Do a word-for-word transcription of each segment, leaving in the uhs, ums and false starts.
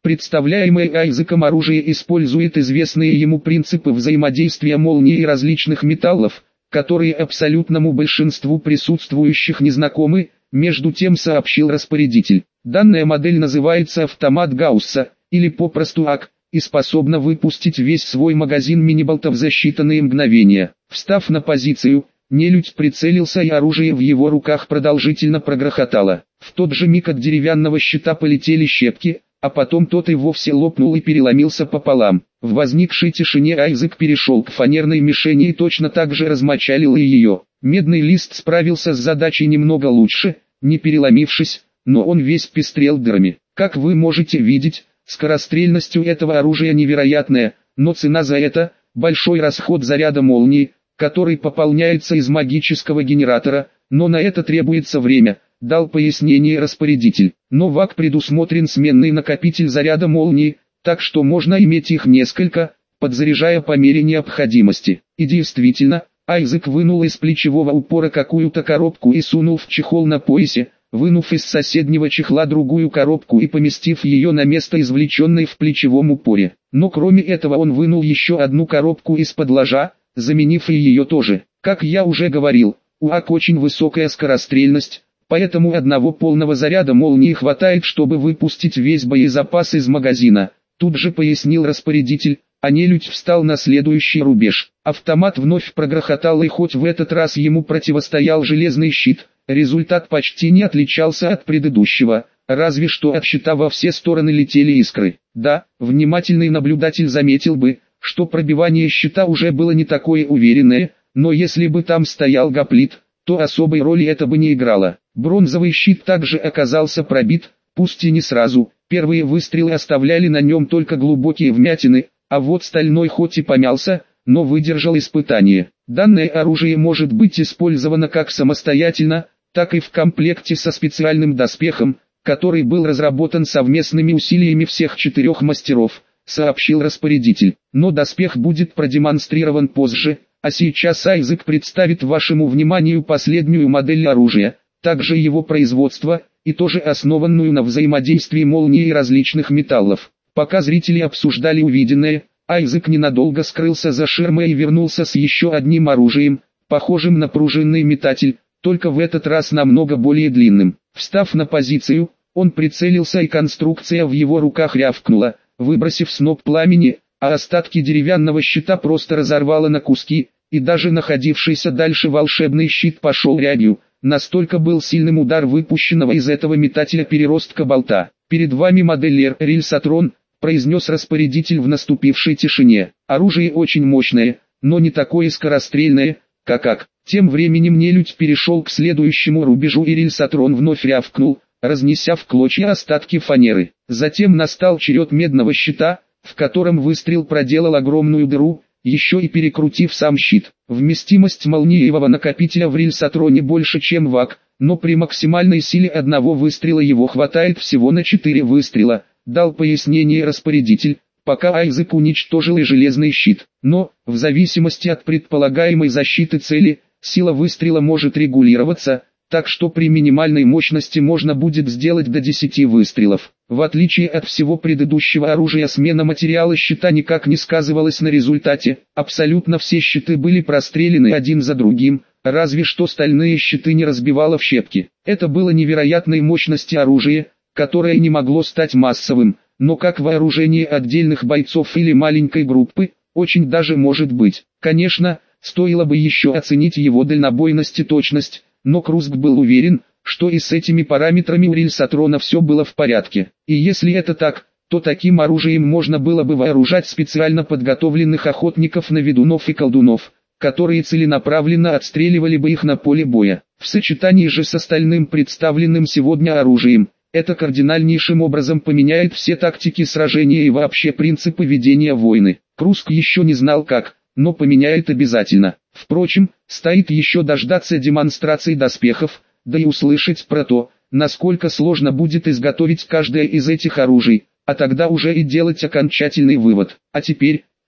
Представляемое Айзеком оружие использует известные ему принципы взаимодействия молнии и различных металлов, которые абсолютному большинству присутствующих не знакомы, между тем сообщил распорядитель. Данная модель называется автомат Гаусса, или попросту АК, и способна выпустить весь свой магазин мини-болтов за считанные мгновения. Встав на позицию, нелюдь прицелился, и оружие в его руках продолжительно прогрохотало. В тот же миг от деревянного щита полетели щепки, а потом тот и вовсе лопнул и переломился пополам. В возникшей тишине Айзек перешел к фанерной мишени и точно так же размочалил и ее. Медный лист справился с задачей немного лучше, не переломившись, но он весь пестрел дырами. Как вы можете видеть, скорострельность у этого оружия невероятная, но цена за это – большой расход заряда молнии, который пополняется из магического генератора, но на это требуется время, дал пояснение распорядитель. Но в АК предусмотрен сменный накопитель заряда молнии, так что можно иметь их несколько, подзаряжая по мере необходимости. И действительно, Айзек вынул из плечевого упора какую-то коробку и сунул в чехол на поясе, вынув из соседнего чехла другую коробку и поместив ее на место извлеченной в плечевом упоре. Но кроме этого он вынул еще одну коробку из-под ложа, заменив и ее тоже. Как я уже говорил, у АК очень высокая скорострельность, поэтому одного полного заряда молнии хватает, чтобы выпустить весь боезапас из магазина. Тут же пояснил распорядитель, а нелюдь встал на следующий рубеж. Автомат вновь прогрохотал, и хоть в этот раз ему противостоял железный щит, результат почти не отличался от предыдущего, разве что от щита во все стороны летели искры. Да, внимательный наблюдатель заметил бы, что пробивание щита уже было не такое уверенное, но если бы там стоял гоплит, то особой роли это бы не играло. Бронзовый щит также оказался пробит, пусть и не сразу. Первые выстрелы оставляли на нем только глубокие вмятины, а вот стальной хоть и помялся, но выдержал испытание. Данное оружие может быть использовано как самостоятельно, так и в комплекте со специальным доспехом, который был разработан совместными усилиями всех четырех мастеров, сообщил распорядитель. Но доспех будет продемонстрирован позже, а сейчас Айзек представит вашему вниманию последнюю модель оружия, также его производство, и тоже основанную на взаимодействии молнии и различных металлов. Пока зрители обсуждали увиденное, Айзек ненадолго скрылся за ширмой и вернулся с еще одним оружием, похожим на пружинный метатель, только в этот раз намного более длинным. Встав на позицию, он прицелился, и конструкция в его руках рявкнула, выбросив сноп пламени, а остатки деревянного щита просто разорвало на куски, и даже находившийся дальше волшебный щит пошел рябью. Настолько был сильным удар выпущенного из этого метателя переростка болта. «Перед вами модель Рильсатрон», — произнес распорядитель в наступившей тишине. «Оружие очень мощное, но не такое скорострельное, как АК». Тем временем нелюдь перешел к следующему рубежу, и Рильсатрон вновь рявкнул, разнеся в клочья остатки фанеры. Затем настал черед медного щита, в котором выстрел проделал огромную дыру, еще и перекрутив сам щит. Вместимость молниевого накопителя в Рильсатроне больше, чем в АК, но при максимальной силе одного выстрела его хватает всего на четыре выстрела, дал пояснение распорядитель, пока Айзек уничтожил и железный щит. Но, в зависимости от предполагаемой защиты цели, сила выстрела может регулироваться, так что при минимальной мощности можно будет сделать до десяти выстрелов. В отличие от всего предыдущего оружия, смена материала щита никак не сказывалась на результате, абсолютно все щиты были прострелены один за другим, разве что стальные щиты не разбивало в щепки. Это было невероятной мощности оружие, которое не могло стать массовым, но как вооружение отдельных бойцов или маленькой группы, очень даже может быть. Конечно, стоило бы еще оценить его дальнобойность и точность, но Круск был уверен, что и с этими параметрами у Рильсатрона все было в порядке. И если это так, то таким оружием можно было бы вооружать специально подготовленных охотников на ведунов и колдунов, которые целенаправленно отстреливали бы их на поле боя. В сочетании же с остальным представленным сегодня оружием, это кардинальнейшим образом поменяет все тактики сражения и вообще принципы ведения войны. Круск еще не знал как, но поменяет обязательно. Впрочем, стоит еще дождаться демонстрации доспехов, да и услышать про то, насколько сложно будет изготовить каждое из этих оружий, а тогда уже и делать окончательный вывод. А теперь,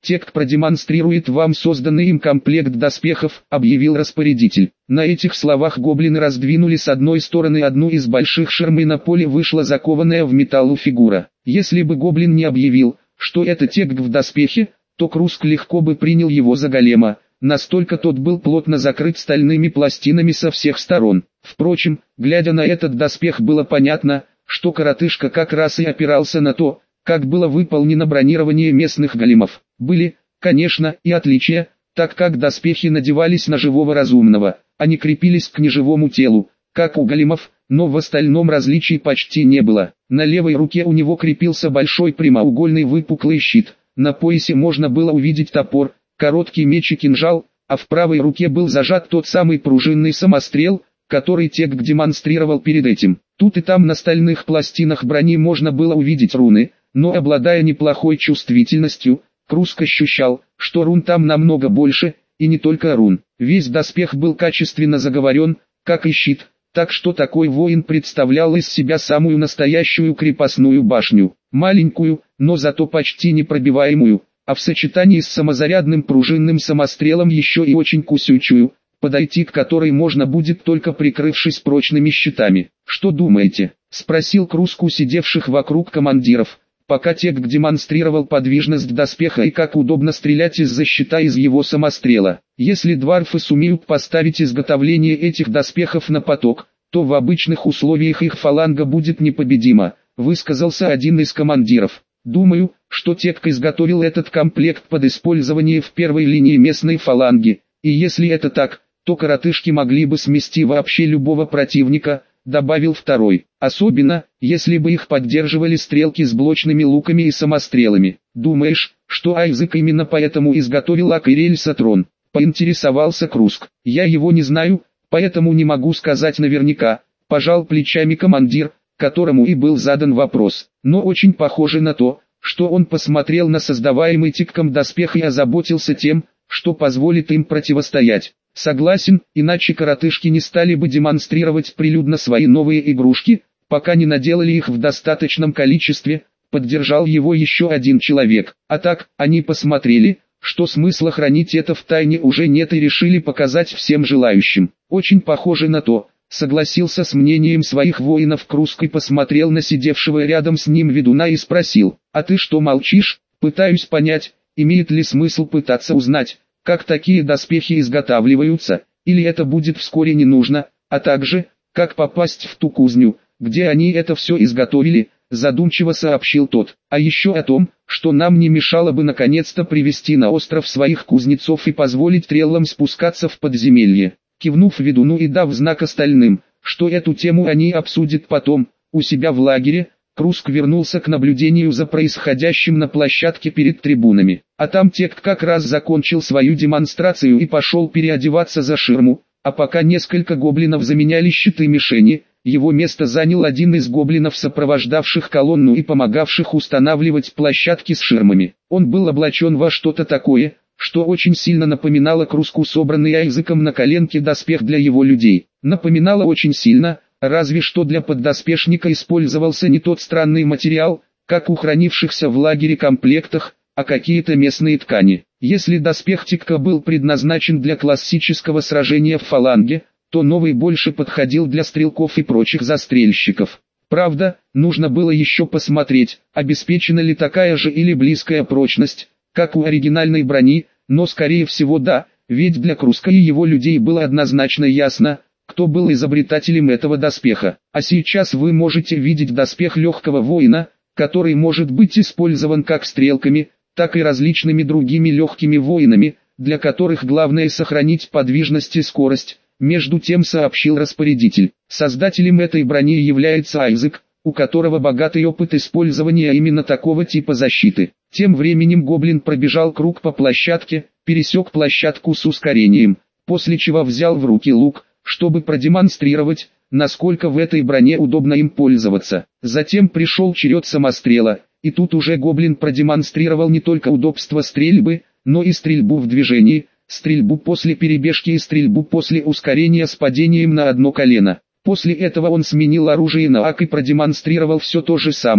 Тек продемонстрирует вам созданный им комплект доспехов, объявил распорядитель. На этих словах гоблины раздвинули с одной стороны одну из больших ширм, и на поле вышла закованная в металлу фигура. Если бы гоблин не объявил, что это Тек в доспехе, то Круск легко бы принял его за голема, настолько тот был плотно закрыт стальными пластинами со всех сторон. Впрочем, глядя на этот доспех, было понятно, что коротышка как раз и опирался на то, как было выполнено бронирование местных големов. Были, конечно, и отличия, так как доспехи надевались на живого разумного, а не крепились к неживому телу, как у големов, но в остальном различий почти не было. На левой руке у него крепился большой прямоугольный выпуклый щит, на поясе можно было увидеть топор, короткий меч и кинжал, а в правой руке был зажат тот самый пружинный самострел, который Тек демонстрировал перед этим. Тут и там на стальных пластинах брони можно было увидеть руны, но обладая неплохой чувствительностью, Круск ощущал, что рун там намного больше, и не только рун. Весь доспех был качественно заговорен, как и щит, так что такой воин представлял из себя самую настоящую крепостную башню. Маленькую, но зато почти непробиваемую, а в сочетании с самозарядным пружинным самострелом еще и очень кусючую, подойти к которой можно будет только прикрывшись прочными щитами. «Что думаете?» — спросил Круск у сидевших вокруг командиров, пока Тек демонстрировал подвижность доспеха и как удобно стрелять из-за щита из его самострела. «Если дварфы сумеют поставить изготовление этих доспехов на поток, то в обычных условиях их фаланга будет непобедима», — высказался один из командиров. «Думаю, что Тек изготовил этот комплект под использование в первой линии местной фаланги, и если это так, то коротышки могли бы смести вообще любого противника», — добавил второй. «Особенно, если бы их поддерживали стрелки с блочными луками и самострелами». «Думаешь, что Айзек именно поэтому изготовил Акирель Сатрон?» — поинтересовался Круск. «Я его не знаю, поэтому не могу сказать наверняка», — пожал плечами командир, которому и был задан вопрос. «Но очень похоже на то, что он посмотрел на создаваемый Тиком доспех и озаботился тем, что позволит им противостоять». «Согласен, иначе коротышки не стали бы демонстрировать прилюдно свои новые игрушки, пока не наделали их в достаточном количестве», — поддержал его еще один человек. «А так, они посмотрели, что смысла хранить это в тайне уже нет, и решили показать всем желающим». «Очень похоже на то», — согласился с мнением своих воинов Круск и посмотрел на сидевшего рядом с ним ведуна и спросил: «А ты что молчишь?» «Пытаюсь понять, имеет ли смысл пытаться узнать, как такие доспехи изготавливаются, или это будет вскоре не нужно, а также, как попасть в ту кузню, где они это все изготовили», — задумчиво сообщил тот. «А еще о том, что нам не мешало бы наконец-то привести на остров своих кузнецов и позволить треллам спускаться в подземелье». Кивнув ведуну и дав знак остальным, что эту тему они обсудят потом, у себя в лагере, Круск вернулся к наблюдению за происходящим на площадке перед трибунами. А там Тек как раз закончил свою демонстрацию и пошел переодеваться за ширму, а пока несколько гоблинов заменяли щиты мишени, его место занял один из гоблинов, сопровождавших колонну и помогавших устанавливать площадки с ширмами. Он был облачен во что-то такое, что очень сильно напоминало Круску собранный Айзеком на коленке доспех для его людей. Напоминало очень сильно, разве что для поддоспешника использовался не тот странный материал, как у хранившихся в лагере комплектах, а какие-то местные ткани. Если доспех Тикка был предназначен для классического сражения в фаланге, то новый больше подходил для стрелков и прочих застрельщиков. Правда, нужно было еще посмотреть, обеспечена ли такая же или близкая прочность, как у оригинальной брони, но скорее всего да, ведь для Круска и его людей было однозначно ясно, кто был изобретателем этого доспеха. А сейчас вы можете видеть доспех легкого воина, который может быть использован как стрелками, так и различными другими легкими воинами, для которых главное сохранить подвижность и скорость. Между тем сообщил распорядитель. Создателем этой брони является Айзек, у которого богатый опыт использования именно такого типа защиты. Тем временем гоблин пробежал круг по площадке, пересек площадку с ускорением, после чего взял в руки лук, чтобы продемонстрировать, насколько в этой броне удобно им пользоваться. Затем пришел черед самострела, и тут уже гоблин продемонстрировал не только удобство стрельбы, но и стрельбу в движении, стрельбу после перебежки и стрельбу после ускорения с падением на одно колено. После этого он сменил оружие на ак и продемонстрировал все то же самое,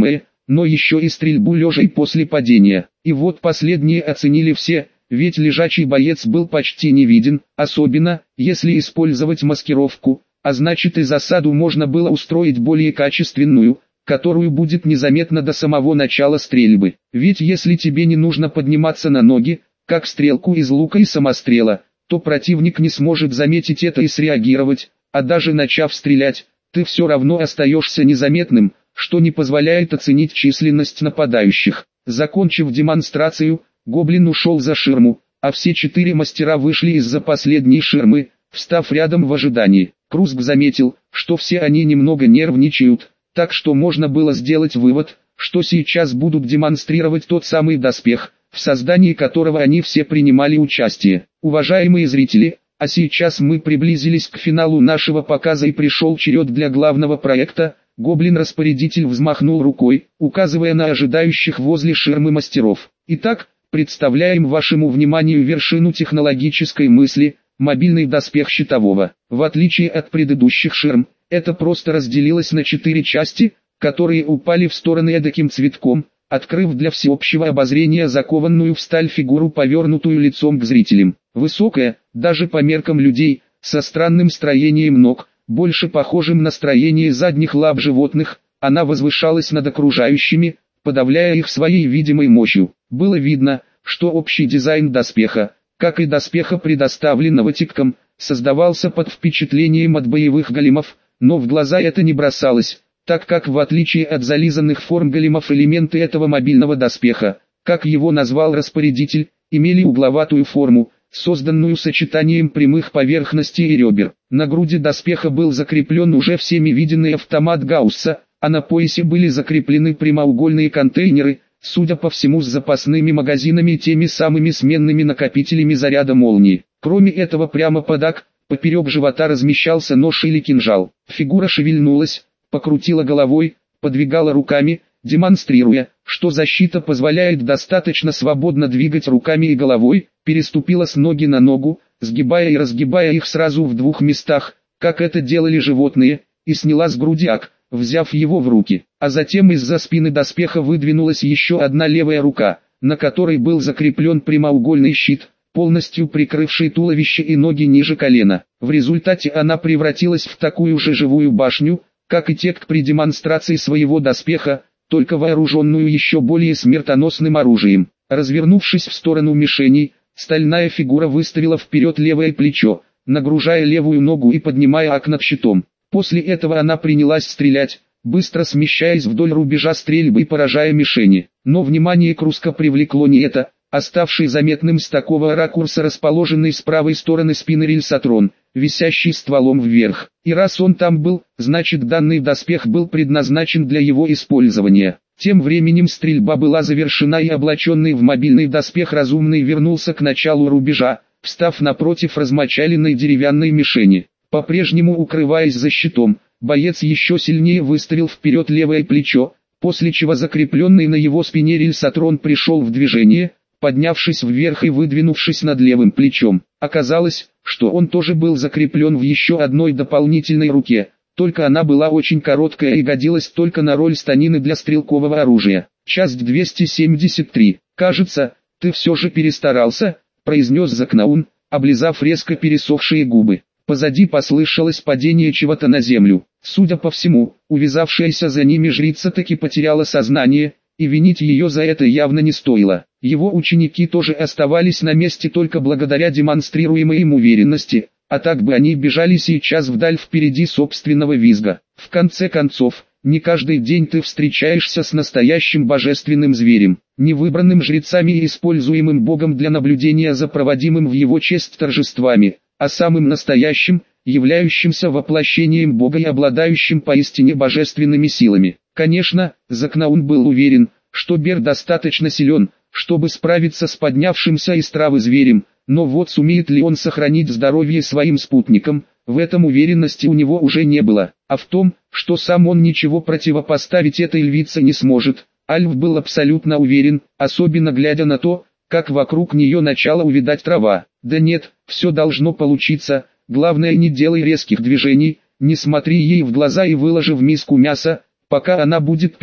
но еще и стрельбу лежа и после падения. И вот последние оценили все, ведь лежачий боец был почти не виден, особенно, если использовать маскировку, а значит и засаду можно было устроить более качественную, которую будет незаметно до самого начала стрельбы. Ведь если тебе не нужно подниматься на ноги, как стрелку из лука и самострела, то противник не сможет заметить это и среагировать, а даже начав стрелять, ты все равно остаешься незаметным, что не позволяет оценить численность нападающих. Закончив демонстрацию, гоблин ушел за ширму, а все четыре мастера вышли из-за последней ширмы, встав рядом в ожидании. Круск заметил, что все они немного нервничают, так что можно было сделать вывод, что сейчас будут демонстрировать тот самый доспех, в создании которого они все принимали участие. Уважаемые зрители, а сейчас мы приблизились к финалу нашего показа и пришел черед для главного проекта. Гоблин-распорядитель взмахнул рукой, указывая на ожидающих возле ширмы мастеров. Итак, представляем вашему вниманию вершину технологической мысли, мобильный доспех щитового. В отличие от предыдущих ширм, это просто разделилось на четыре части, которые упали в стороны эдаким цветком, открыв для всеобщего обозрения закованную в сталь фигуру, повернутую лицом к зрителям. Высокая, даже по меркам людей, со странным строением ног, больше похожим на строение задних лап животных, она возвышалась над окружающими, подавляя их своей видимой мощью. Было видно, что общий дизайн доспеха, как и доспеха, предоставленного Тикком, создавался под впечатлением от боевых големов, но в глаза это не бросалось, так как в отличие от зализанных форм големов элементы этого мобильного доспеха, как его назвал распорядитель, имели угловатую форму, созданную сочетанием прямых поверхностей и ребер. На груди доспеха был закреплен уже всеми виденный автомат Гаусса, а на поясе были закреплены прямоугольные контейнеры, судя по всему с запасными магазинами и теми самыми сменными накопителями заряда молнии. Кроме этого, прямо под ак, поперек живота размещался нож или кинжал. Фигура шевельнулась, покрутила головой, подвигала руками, демонстрируя, что защита позволяет достаточно свободно двигать руками и головой, переступила с ноги на ногу, сгибая и разгибая их сразу в двух местах, как это делали животные, и сняла с груди ак, взяв его в руки. А затем из-за спины доспеха выдвинулась еще одна левая рука, на которой был закреплен прямоугольный щит, полностью прикрывший туловище и ноги ниже колена. В результате она превратилась в такую же живую башню, как и Текк при демонстрации своего доспеха, только вооруженную еще более смертоносным оружием. Развернувшись в сторону мишеней, стальная фигура выставила вперед левое плечо, нагружая левую ногу и поднимая ак над щитом. После этого она принялась стрелять, быстро смещаясь вдоль рубежа стрельбы и поражая мишени. Но внимание Круска привлекло не это, оставший заметным с такого ракурса расположенный с правой стороны спины рельсотрон, висящий стволом вверх. И раз он там был, значит данный доспех был предназначен для его использования. Тем временем стрельба была завершена и облаченный в мобильный доспех разумный вернулся к началу рубежа, встав напротив размочаленной деревянной мишени. По-прежнему укрываясь за щитом, боец еще сильнее выставил вперед левое плечо, после чего закрепленный на его спине рельсотрон пришел в движение, поднявшись вверх и выдвинувшись над левым плечом. Оказалось, что он тоже был закреплен в еще одной дополнительной руке, только она была очень короткая и годилась только на роль станины для стрелкового оружия. Часть двести семьдесят три. «Кажется, ты все же перестарался», — произнес Закнаун, облизав резко пересохшие губы. Позади послышалось падение чего-то на землю. Судя по всему, увязавшаяся за ними жрица таки потеряла сознание, и винить ее за это явно не стоило. Его ученики тоже оставались на месте только благодаря демонстрируемой им уверенности, а так бы они бежали сейчас вдаль впереди собственного визга. В конце концов, не каждый день ты встречаешься с настоящим божественным зверем, не выбранным жрецами и используемым Богом для наблюдения за проводимым в его честь торжествами, а самым настоящим, являющимся воплощением Бога и обладающим поистине божественными силами. Конечно, Закнаун был уверен, что Бер достаточно силен, чтобы справиться с поднявшимся из травы зверем, но вот сумеет ли он сохранить здоровье своим спутникам, в этом уверенности у него уже не было. А в том, что сам он ничего противопоставить этой львице не сможет, Альф был абсолютно уверен, особенно глядя на то, как вокруг нее начала увядать трава. Да нет, все должно получиться, главное не делай резких движений, не смотри ей в глаза и выложи в миску мяса, пока она будет пить,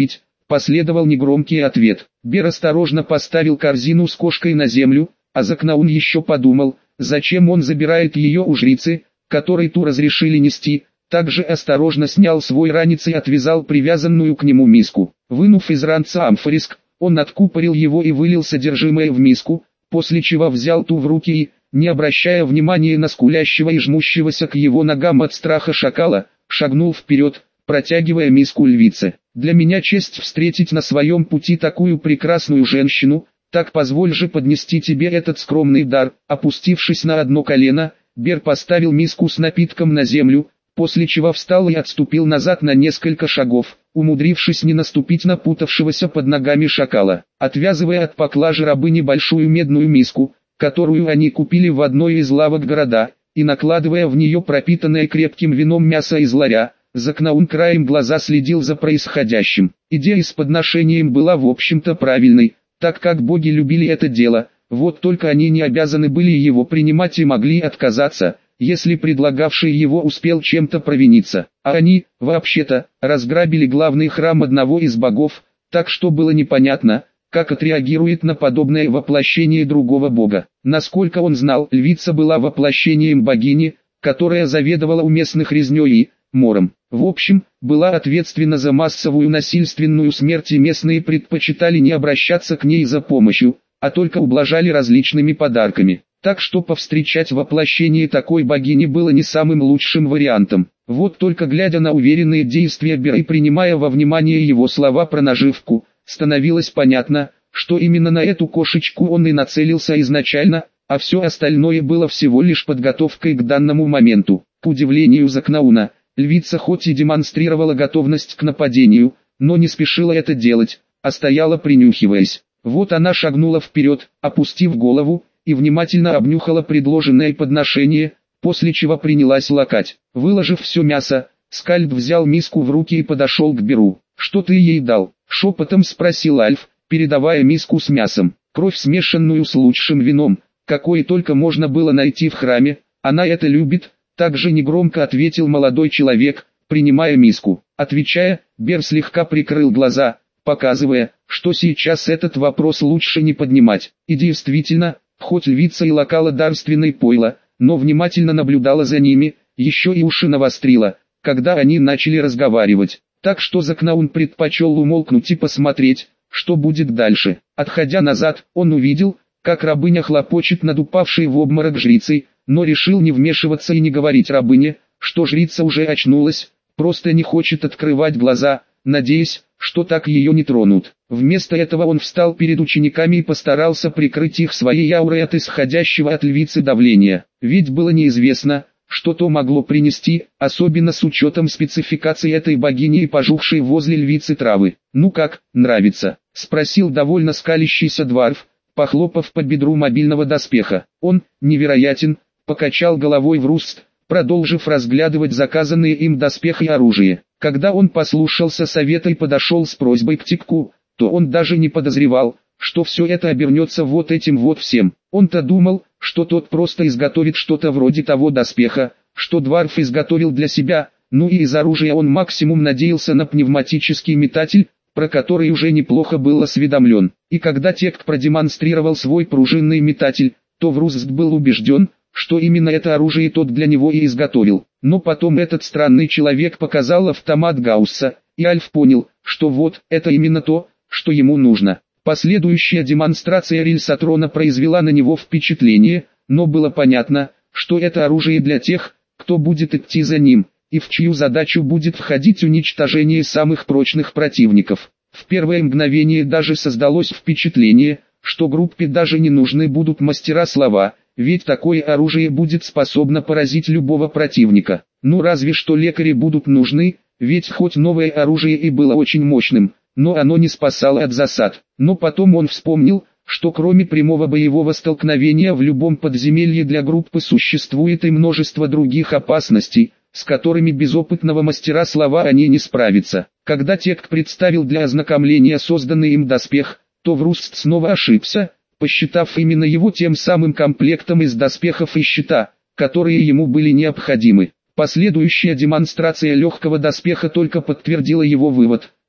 Последовал негромкий ответ. Бер осторожно поставил корзину с кошкой на землю, а Закнаун еще подумал, зачем он забирает ее у жрицы, которой ту разрешили нести. Также осторожно снял свой ранец и отвязал привязанную к нему миску. Вынув из ранца амфориск, он откупорил его и вылил содержимое в миску, после чего взял ту в руки и, не обращая внимания на скулящего и жмущегося к его ногам от страха шакала, шагнул вперед, протягивая миску львице. «Для меня честь встретить на своем пути такую прекрасную женщину, так позволь же поднести тебе этот скромный дар». Опустившись на одно колено, Бер поставил миску с напитком на землю, после чего встал и отступил назад на несколько шагов, умудрившись не наступить на путавшегося под ногами шакала. Отвязывая от поклажи рабыни большую медную миску, которую они купили в одной из лавок города, и накладывая в нее пропитанное крепким вином мясо из ларя, Закнаун краем глаза следил за происходящим. Идея с подношением была в общем-то правильной, так как боги любили это дело, вот только они не обязаны были его принимать и могли отказаться, если предлагавший его успел чем-то провиниться. А они, вообще-то, разграбили главный храм одного из богов, так что было непонятно, как отреагирует на подобное воплощение другого бога. Насколько он знал, львица была воплощением богини, которая заведовала у местных резнёй и мором. В общем, была ответственна за массовую насильственную смерть, и местные предпочитали не обращаться к ней за помощью, а только ублажали различными подарками. Так что повстречать воплощение такой богини было не самым лучшим вариантом. Вот только глядя на уверенные действия Бера и принимая во внимание его слова про наживку, становилось понятно, что именно на эту кошечку он и нацелился изначально, а все остальное было всего лишь подготовкой к данному моменту. К удивлению Закнауна, львица хоть и демонстрировала готовность к нападению, но не спешила это делать, а стояла принюхиваясь. Вот она шагнула вперед, опустив голову, и внимательно обнюхала предложенное подношение, после чего принялась лакать. Выложив все мясо, Скальд взял миску в руки и подошел к Беру. «Что ты ей дал?» — шепотом спросил Альф, передавая миску с мясом. «Кровь, смешанную с лучшим вином, какое только можно было найти в храме, она это любит», — также негромко ответил молодой человек, принимая миску. Отвечая, Бер слегка прикрыл глаза, показывая, что сейчас этот вопрос лучше не поднимать. И действительно, хоть львица и лакала дарственной пойла, но внимательно наблюдала за ними, еще и уши навострила, когда они начали разговаривать. Так что Закнаун предпочел умолкнуть и посмотреть, что будет дальше. Отходя назад, он увидел, как рабыня хлопочет над упавшей в обморок жрицей, но решил не вмешиваться и не говорить рабыне, что жрица уже очнулась, просто не хочет открывать глаза, надеясь, что так ее не тронут. Вместо этого он встал перед учениками и постарался прикрыть их своей аурой от исходящего от львицы давления. Ведь было неизвестно, что то могло принести, особенно с учетом спецификации этой богини и пожухшей возле львицы травы. «Ну как, нравится?» — спросил довольно скалящийся дварф, похлопав по бедру мобильного доспеха. Он, невероятен, покачал головой в руст, продолжив разглядывать заказанные им доспехи и оружие. Когда он послушался совета и подошел с просьбой к Тикку, то он даже не подозревал, что все это обернется вот этим вот всем. Он-то думал, что тот просто изготовит что-то вроде того доспеха, что дварф изготовил для себя, ну и из оружия он максимум надеялся на пневматический метатель, про который уже неплохо был осведомлен. И когда Тек продемонстрировал свой пружинный метатель, то Врузст был убежден, что именно это оружие тот для него и изготовил. Но потом этот странный человек показал автомат Гаусса, и Альф понял, что вот, это именно то, что ему нужно. Последующая демонстрация Рильсатрона произвела на него впечатление, но было понятно, что это оружие для тех, кто будет идти за ним, и в чью задачу будет входить уничтожение самых прочных противников. В первое мгновение даже создалось впечатление, что группе даже не нужны будут мастера слова, ведь такое оружие будет способно поразить любого противника. Ну разве что лекари будут нужны, ведь хоть новое оружие и было очень мощным, но оно не спасало от засад. Но потом он вспомнил, что кроме прямого боевого столкновения в любом подземелье для группы существует и множество других опасностей, с которыми без опытного мастера слова они не справятся. Когда Тек представил для ознакомления созданный им доспех, то Врузст снова ошибся, посчитав именно его тем самым комплектом из доспехов и щита, которые ему были необходимы. Последующая демонстрация легкого доспеха только подтвердила его вывод,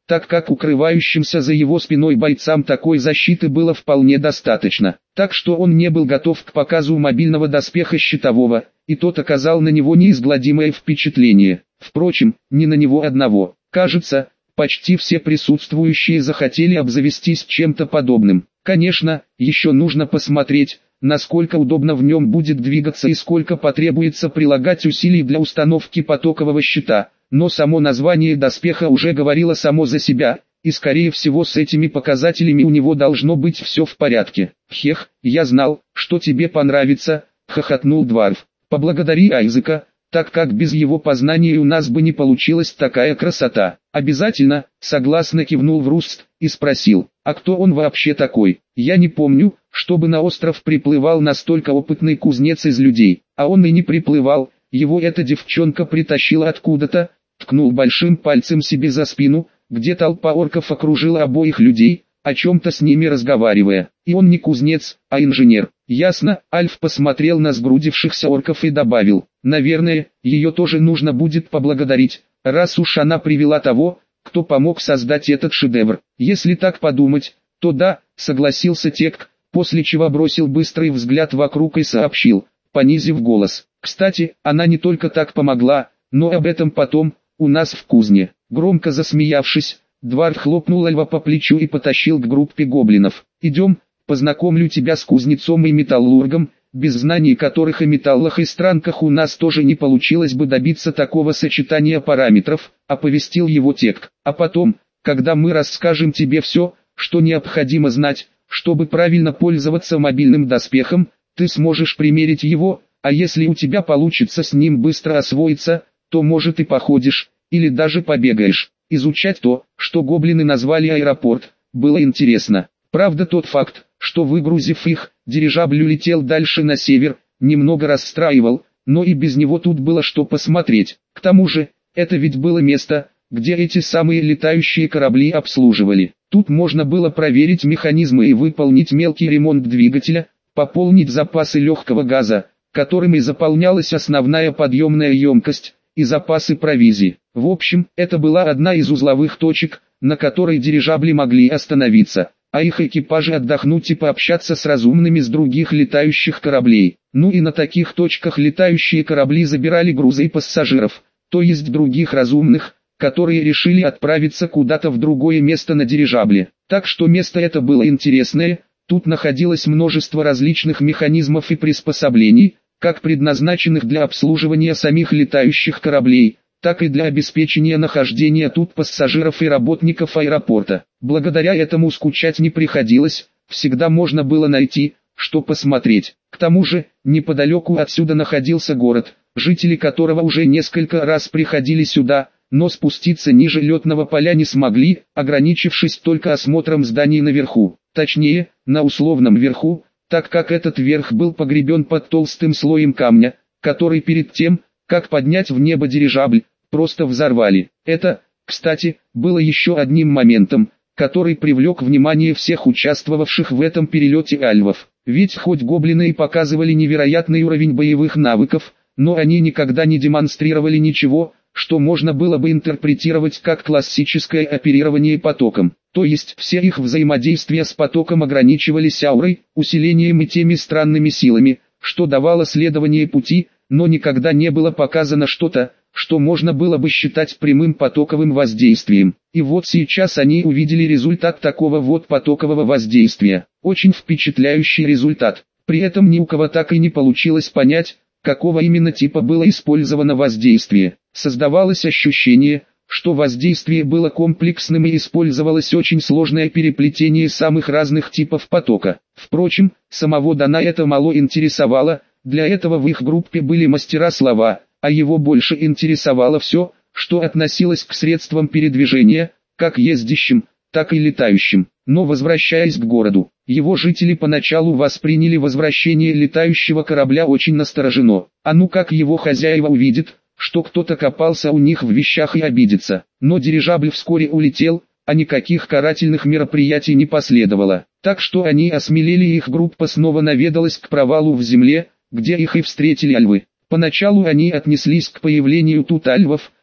так как укрывающимся за его спиной бойцам такой защиты было вполне достаточно. Так что он не был готов к показу мобильного доспеха щитового, и тот оказал на него неизгладимое впечатление. Впрочем, не на него одного. Кажется, почти все присутствующие захотели обзавестись чем-то подобным. Конечно, еще нужно посмотреть, насколько удобно в нем будет двигаться и сколько потребуется прилагать усилий для установки потокового щита, но само название доспеха уже говорило само за себя, и скорее всего с этими показателями у него должно быть все в порядке. «Хех, я знал, что тебе понравится», — хохотнул Дварф. «Поблагодари Айзека, так как без его познаний у нас бы не получилась такая красота». «Обязательно», — согласно кивнул Вруст, и спросил, «А кто он вообще такой? Я не помню, чтобы на остров приплывал настолько опытный кузнец из людей, а он и не приплывал, его эта девчонка притащила откуда-то», ткнул большим пальцем себе за спину, где толпа орков окружила обоих людей, о чем-то с ними разговаривая. «И он не кузнец, а инженер». «Ясно», Альф посмотрел на сгрудившихся орков и добавил, «Наверное, ее тоже нужно будет поблагодарить, раз уж она привела того, кто помог создать этот шедевр». «Если так подумать, то да», согласился Тек, после чего бросил быстрый взгляд вокруг и сообщил, понизив голос, «Кстати, она не только так помогла, но об этом потом, у нас в кузне». Громко засмеявшись, Дварф хлопнул Альва по плечу и потащил к группе гоблинов. «Идем, познакомлю тебя с кузнецом и металлургом, без знаний которых о металлах и странках у нас тоже не получилось бы добиться такого сочетания параметров», оповестил его Тек. «А потом, когда мы расскажем тебе все, что необходимо знать, чтобы правильно пользоваться мобильным доспехом, ты сможешь примерить его, а если у тебя получится с ним быстро освоиться, то может и походишь, или даже побегаешь». Изучать то, что гоблины назвали аэропорт, было интересно. Правда, тот факт, что выгрузив их, дирижабль улетел дальше на север, немного расстраивал, но и без него тут было что посмотреть. К тому же, это ведь было место, где эти самые летающие корабли обслуживали. Тут можно было проверить механизмы и выполнить мелкий ремонт двигателя, пополнить запасы легкого газа, которым и заполнялась основная подъемная емкость, и запасы провизии. В общем, это была одна из узловых точек, на которой дирижабли могли остановиться, а их экипажи отдохнуть и пообщаться с разумными с других летающих кораблей. Ну и на таких точках летающие корабли забирали грузы и пассажиров, то есть других разумных, которые решили отправиться куда-то в другое место на дирижабле. Так что место это было интересное, тут находилось множество различных механизмов и приспособлений, как предназначенных для обслуживания самих летающих кораблей, так и для обеспечения нахождения тут пассажиров и работников аэропорта. Благодаря этому скучать не приходилось, всегда можно было найти, что посмотреть. К тому же, неподалеку отсюда находился город, жители которого уже несколько раз приходили сюда, но спуститься ниже летного поля не смогли, ограничившись только осмотром зданий наверху. Точнее, на условном верху, так как этот верх был погребен под толстым слоем камня, который перед тем, как поднять в небо дирижабль, просто взорвали. Это, кстати, было еще одним моментом, который привлек внимание всех участвовавших в этом перелете альвов. Ведь хоть гоблины и показывали невероятный уровень боевых навыков, но они никогда не демонстрировали ничего, что можно было бы интерпретировать как классическое оперирование потоком. То есть все их взаимодействия с потоком ограничивались аурой, усилением и теми странными силами, что давало следование пути, но никогда не было показано что-то, что можно было бы считать прямым потоковым воздействием. И вот сейчас они увидели результат такого вот потокового воздействия. Очень впечатляющий результат. При этом ни у кого так и не получилось понять, какого именно типа было использовано воздействие. Создавалось ощущение, что воздействие было комплексным и использовалось очень сложное переплетение самых разных типов потока. Впрочем, самого Дана это мало интересовало, для этого в их группе были мастера слова, а его больше интересовало все, что относилось к средствам передвижения, как ездящим, так и летающим. Но возвращаясь к городу, его жители поначалу восприняли возвращение летающего корабля очень настороженно. А ну как его хозяева увидят, что кто-то копался у них в вещах и обидится. Но дирижабль вскоре улетел, а никаких карательных мероприятий не последовало. Так что они осмелели, и их группа снова наведалась к провалу в земле, где их и встретили альвы. Поначалу они отнеслись к появлению тут альвов,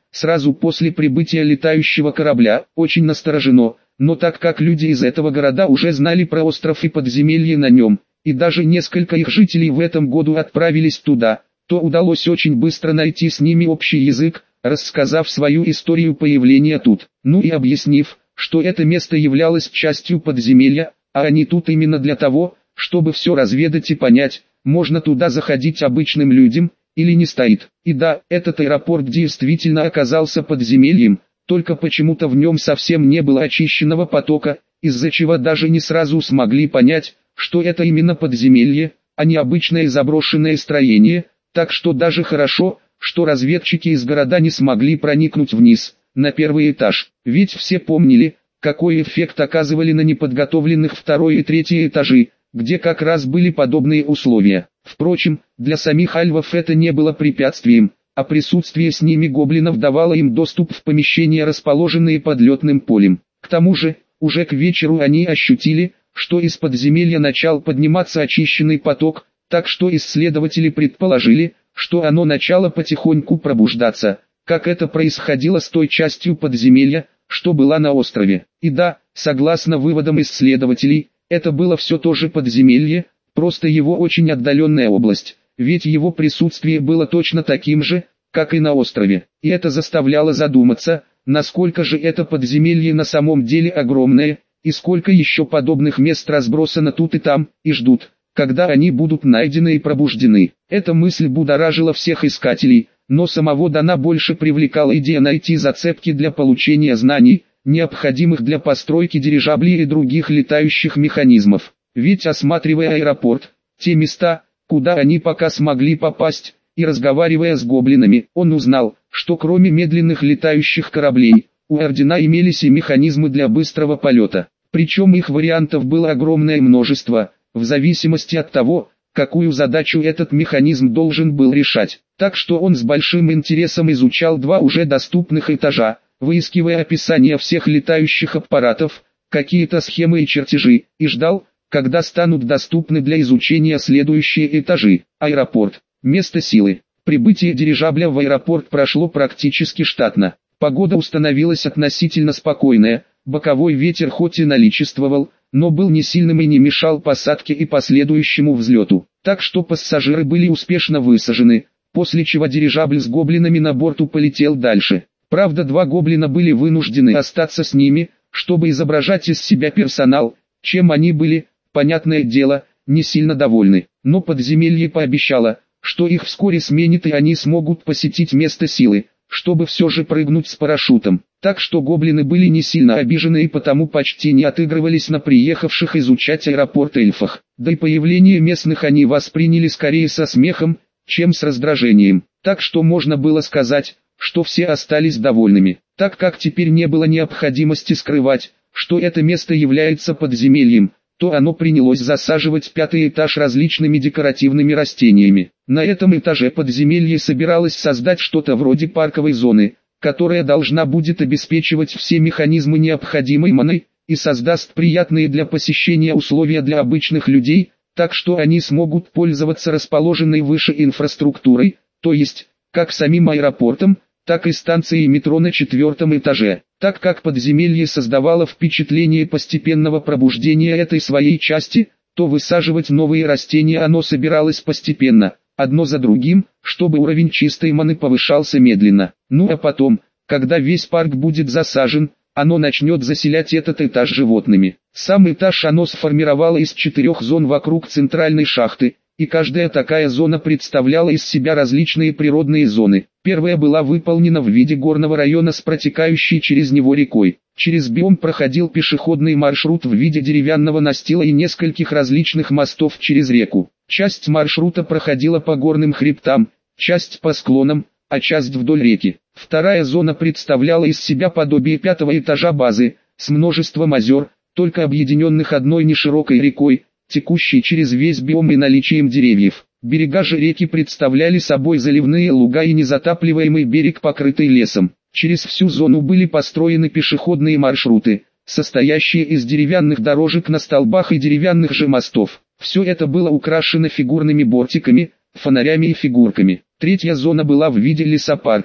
сразу после прибытия летающего корабля, очень насторожено, но так как люди из этого города уже знали про остров и подземелье на нем, и даже несколько их жителей в этом году отправились туда, то удалось очень быстро найти с ними общий язык, рассказав свою историю появления тут, ну и объяснив, что это место являлось частью подземелья, а они тут именно для того, чтобы все разведать и понять, можно туда заходить обычным людям, или не стоит. И да, этот аэропорт действительно оказался подземельем, только почему-то в нем совсем не было очищенного потока, из-за чего даже не сразу смогли понять, что это именно подземелье, а не обычное заброшенное строение, так что даже хорошо, что разведчики из города не смогли проникнуть вниз, на первый этаж, ведь все помнили, какой эффект оказывали на неподготовленных второй и третий этажи, где как раз были подобные условия. Впрочем, для самих альвов это не было препятствием, а присутствие с ними гоблинов давало им доступ в помещения, расположенные под летным полем. К тому же, уже к вечеру они ощутили, что из подземелья начал подниматься очищенный поток, так что исследователи предположили, что оно начало потихоньку пробуждаться, как это происходило с той частью подземелья, что была на острове. И да, согласно выводам исследователей, это было все то же подземелье, просто его очень отдаленная область, ведь его присутствие было точно таким же, как и на острове. И это заставляло задуматься, насколько же это подземелье на самом деле огромное, и сколько еще подобных мест разбросано тут и там, и ждут, когда они будут найдены и пробуждены. Эта мысль будоражила всех искателей, но самого Дана больше привлекала идея найти зацепки для получения знаний, необходимых для постройки дирижаблей и других летающих механизмов. Ведь осматривая аэропорт, те места, куда они пока смогли попасть, и разговаривая с гоблинами, он узнал, что кроме медленных летающих кораблей, у Ордена имелись и механизмы для быстрого полета. Причем их вариантов было огромное множество, в зависимости от того, какую задачу этот механизм должен был решать. Так что он с большим интересом изучал два уже доступных этажа, выискивая описания всех летающих аппаратов, какие-то схемы и чертежи, и ждал, когда станут доступны для изучения следующие этажи. Аэропорт. Место силы. Прибытие дирижабля в аэропорт прошло практически штатно. Погода установилась относительно спокойная, боковой ветер хоть и наличествовал, но был не сильным и не мешал посадке и последующему взлету. Так что пассажиры были успешно высажены, после чего дирижабль с гоблинами на борту полетел дальше. Правда, два гоблина были вынуждены остаться с ними, чтобы изображать из себя персонал, чем они были, понятное дело, не сильно довольны. Но подземелье пообещало, что их вскоре сменит и они смогут посетить место силы, чтобы все же прыгнуть с парашютом. Так что гоблины были не сильно обижены и потому почти не отыгрывались на приехавших изучать аэропорт эльфах. Да и появление местных они восприняли скорее со смехом, чем с раздражением. Так что можно было сказать, что все остались довольными, так как теперь не было необходимости скрывать, что это место является подземельем, то оно принялось засаживать пятый этаж различными декоративными растениями. На этом этаже подземелья собиралось создать что-то вроде парковой зоны, которая должна будет обеспечивать все механизмы необходимой маны, и создаст приятные для посещения условия для обычных людей, так что они смогут пользоваться расположенной выше инфраструктурой, то есть, как самим аэропортом, так и станцией метро на четвертом этаже. Так как подземелье создавало впечатление постепенного пробуждения этой своей части, то высаживать новые растения оно собиралось постепенно, одно за другим, чтобы уровень чистой маны повышался медленно. Ну а потом, когда весь парк будет засажен, оно начнет заселять этот этаж животными. Сам этаж оно сформировало из четырех зон вокруг центральной шахты, и каждая такая зона представляла из себя различные природные зоны. Первая была выполнена в виде горного района с протекающей через него рекой. Через биом проходил пешеходный маршрут в виде деревянного настила и нескольких различных мостов через реку. Часть маршрута проходила по горным хребтам, часть по склонам, а часть вдоль реки. Вторая зона представляла из себя подобие пятого этажа базы, с множеством озер, только объединенных одной неширокой рекой, текущей через весь биом и наличием деревьев. Берега же реки представляли собой заливные луга и незатапливаемый берег, покрытый лесом. Через всю зону были построены пешеходные маршруты, состоящие из деревянных дорожек на столбах и деревянных же мостов. Все это было украшено фигурными бортиками, фонарями и фигурками. Третья зона была в виде лесопарка.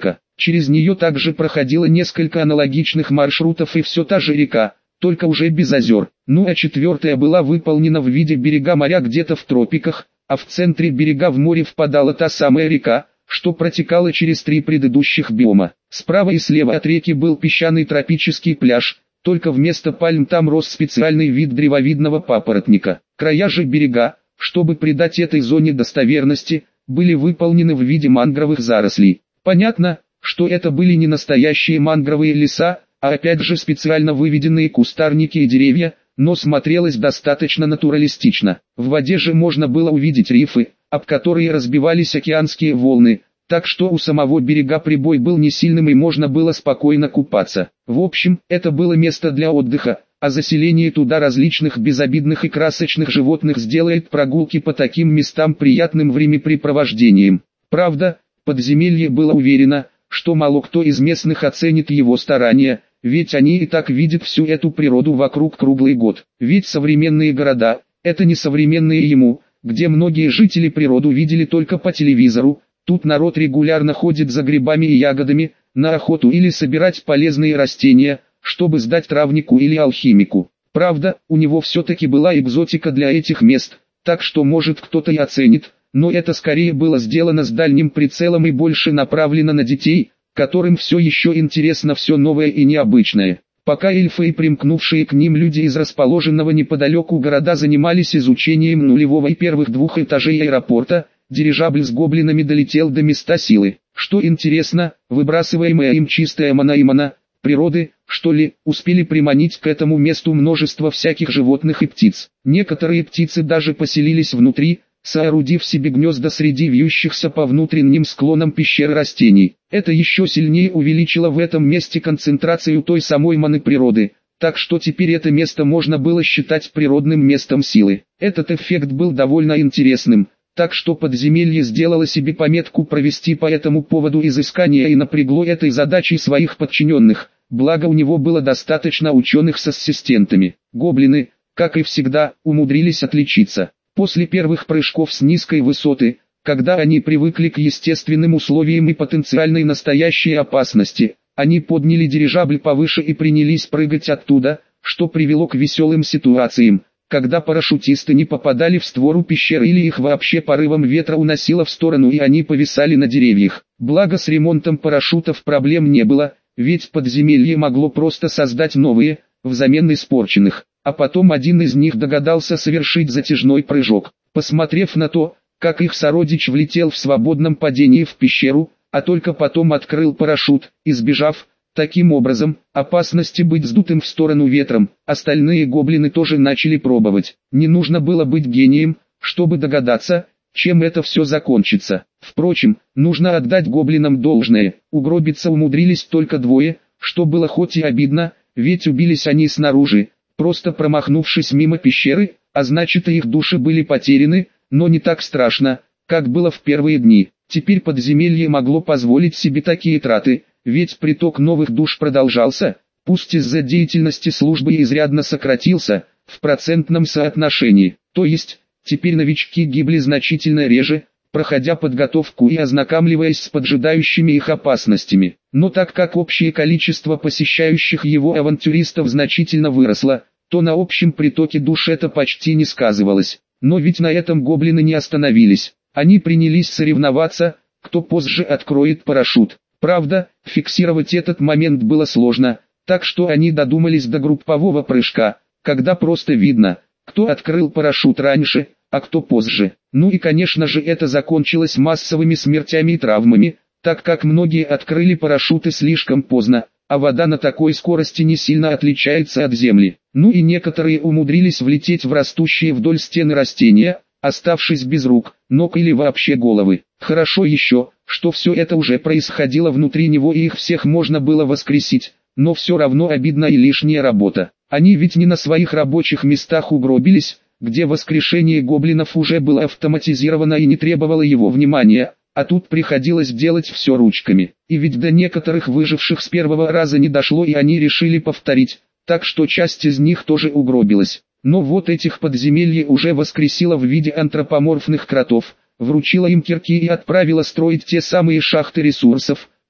Через нее также проходило несколько аналогичных маршрутов и все та же река, только уже без озер. Ну а четвертая была выполнена в виде берега моря где-то в тропиках, а в центре берега в море впадала та самая река, что протекала через три предыдущих биома. Справа и слева от реки был песчаный тропический пляж, только вместо пальм там рос специальный вид древовидного папоротника. Края же берега, чтобы придать этой зоне достоверности, были выполнены в виде мангровых зарослей. Понятно, что это были не настоящие мангровые леса, а опять же специально выведенные кустарники и деревья, но смотрелось достаточно натуралистично. В воде же можно было увидеть рифы, об которые разбивались океанские волны, так что у самого берега прибой был не сильным и можно было спокойно купаться. В общем, это было место для отдыха, а заселение туда различных безобидных и красочных животных сделает прогулки по таким местам приятным времяпрепровождением. Правда, подземелье было уверено, что мало кто из местных оценит его старания, ведь они и так видят всю эту природу вокруг круглый год. Ведь современные города – это не современные ему, где многие жители природу видели только по телевизору. Тут народ регулярно ходит за грибами и ягодами, на охоту или собирать полезные растения, чтобы сдать травнику или алхимику. Правда, у него все-таки была экзотика для этих мест, так что может кто-то и оценит, но это скорее было сделано с дальним прицелом и больше направлено на детей, которым все еще интересно все новое и необычное. Пока эльфы и примкнувшие к ним люди из расположенного неподалеку города занимались изучением нулевого и первых двух этажей аэропорта, дирижабль с гоблинами долетел до места силы. Что интересно, выбрасываемая им чистая мана и мана природы, что ли, успели приманить к этому месту множество всяких животных и птиц. Некоторые птицы даже поселились внутри, соорудив себе гнезда среди вьющихся по внутренним склонам пещер растений. Это еще сильнее увеличило в этом месте концентрацию той самой маны природы, так что теперь это место можно было считать природным местом силы. Этот эффект был довольно интересным, так что подземелье сделало себе пометку провести по этому поводу изыскания и напрягло этой задачей своих подчиненных, благо у него было достаточно ученых с ассистентами. Гоблины, как и всегда, умудрились отличиться. После первых прыжков с низкой высоты, когда они привыкли к естественным условиям и потенциальной настоящей опасности, они подняли дирижабль повыше и принялись прыгать оттуда, что привело к веселым ситуациям, когда парашютисты не попадали в створу пещеры или их вообще порывом ветра уносило в сторону и они повисали на деревьях. Благо с ремонтом парашютов проблем не было, ведь подземелье могло просто создать новые, взамен испорченных. А потом один из них догадался совершить затяжной прыжок. Посмотрев на то, как их сородич влетел в свободном падении в пещеру, а только потом открыл парашют, избежав, таким образом, опасности быть сдутым в сторону ветром, остальные гоблины тоже начали пробовать. Не нужно было быть гением, чтобы догадаться, чем это все закончится. Впрочем, нужно отдать гоблинам должное, угробиться умудрились только двое, что было хоть и обидно, ведь убились они снаружи, просто промахнувшись мимо пещеры, а значит и их души были потеряны, но не так страшно, как было в первые дни. Теперь подземелье могло позволить себе такие траты, ведь приток новых душ продолжался, пусть из-за деятельности службы изрядно сократился, в процентном соотношении, то есть, теперь новички гибли значительно реже, проходя подготовку и ознакомливаясь с поджидающими их опасностями. Но так как общее количество посещающих его авантюристов значительно выросло, то на общем притоке душ это почти не сказывалось. Но ведь на этом гоблины не остановились. Они принялись соревноваться, кто позже откроет парашют. Правда, фиксировать этот момент было сложно, так что они додумались до группового прыжка, когда просто видно, кто открыл парашют раньше, а кто позже. Ну и конечно же это закончилось массовыми смертями и травмами, так как многие открыли парашюты слишком поздно, а вода на такой скорости не сильно отличается от земли. Ну и некоторые умудрились влететь в растущие вдоль стены растения, оставшись без рук, ног или вообще головы. Хорошо еще, что все это уже происходило внутри него и их всех можно было воскресить, но все равно обидна и лишняя работа. Они ведь не на своих рабочих местах угробились, где воскрешение гоблинов уже было автоматизировано и не требовало его внимания, а тут приходилось делать все ручками. И ведь до некоторых выживших с первого раза не дошло и они решили повторить, так что часть из них тоже угробилась. Но вот этих подземелье уже воскресило в виде антропоморфных кротов, вручила им кирки и отправила строить те самые шахты ресурсов,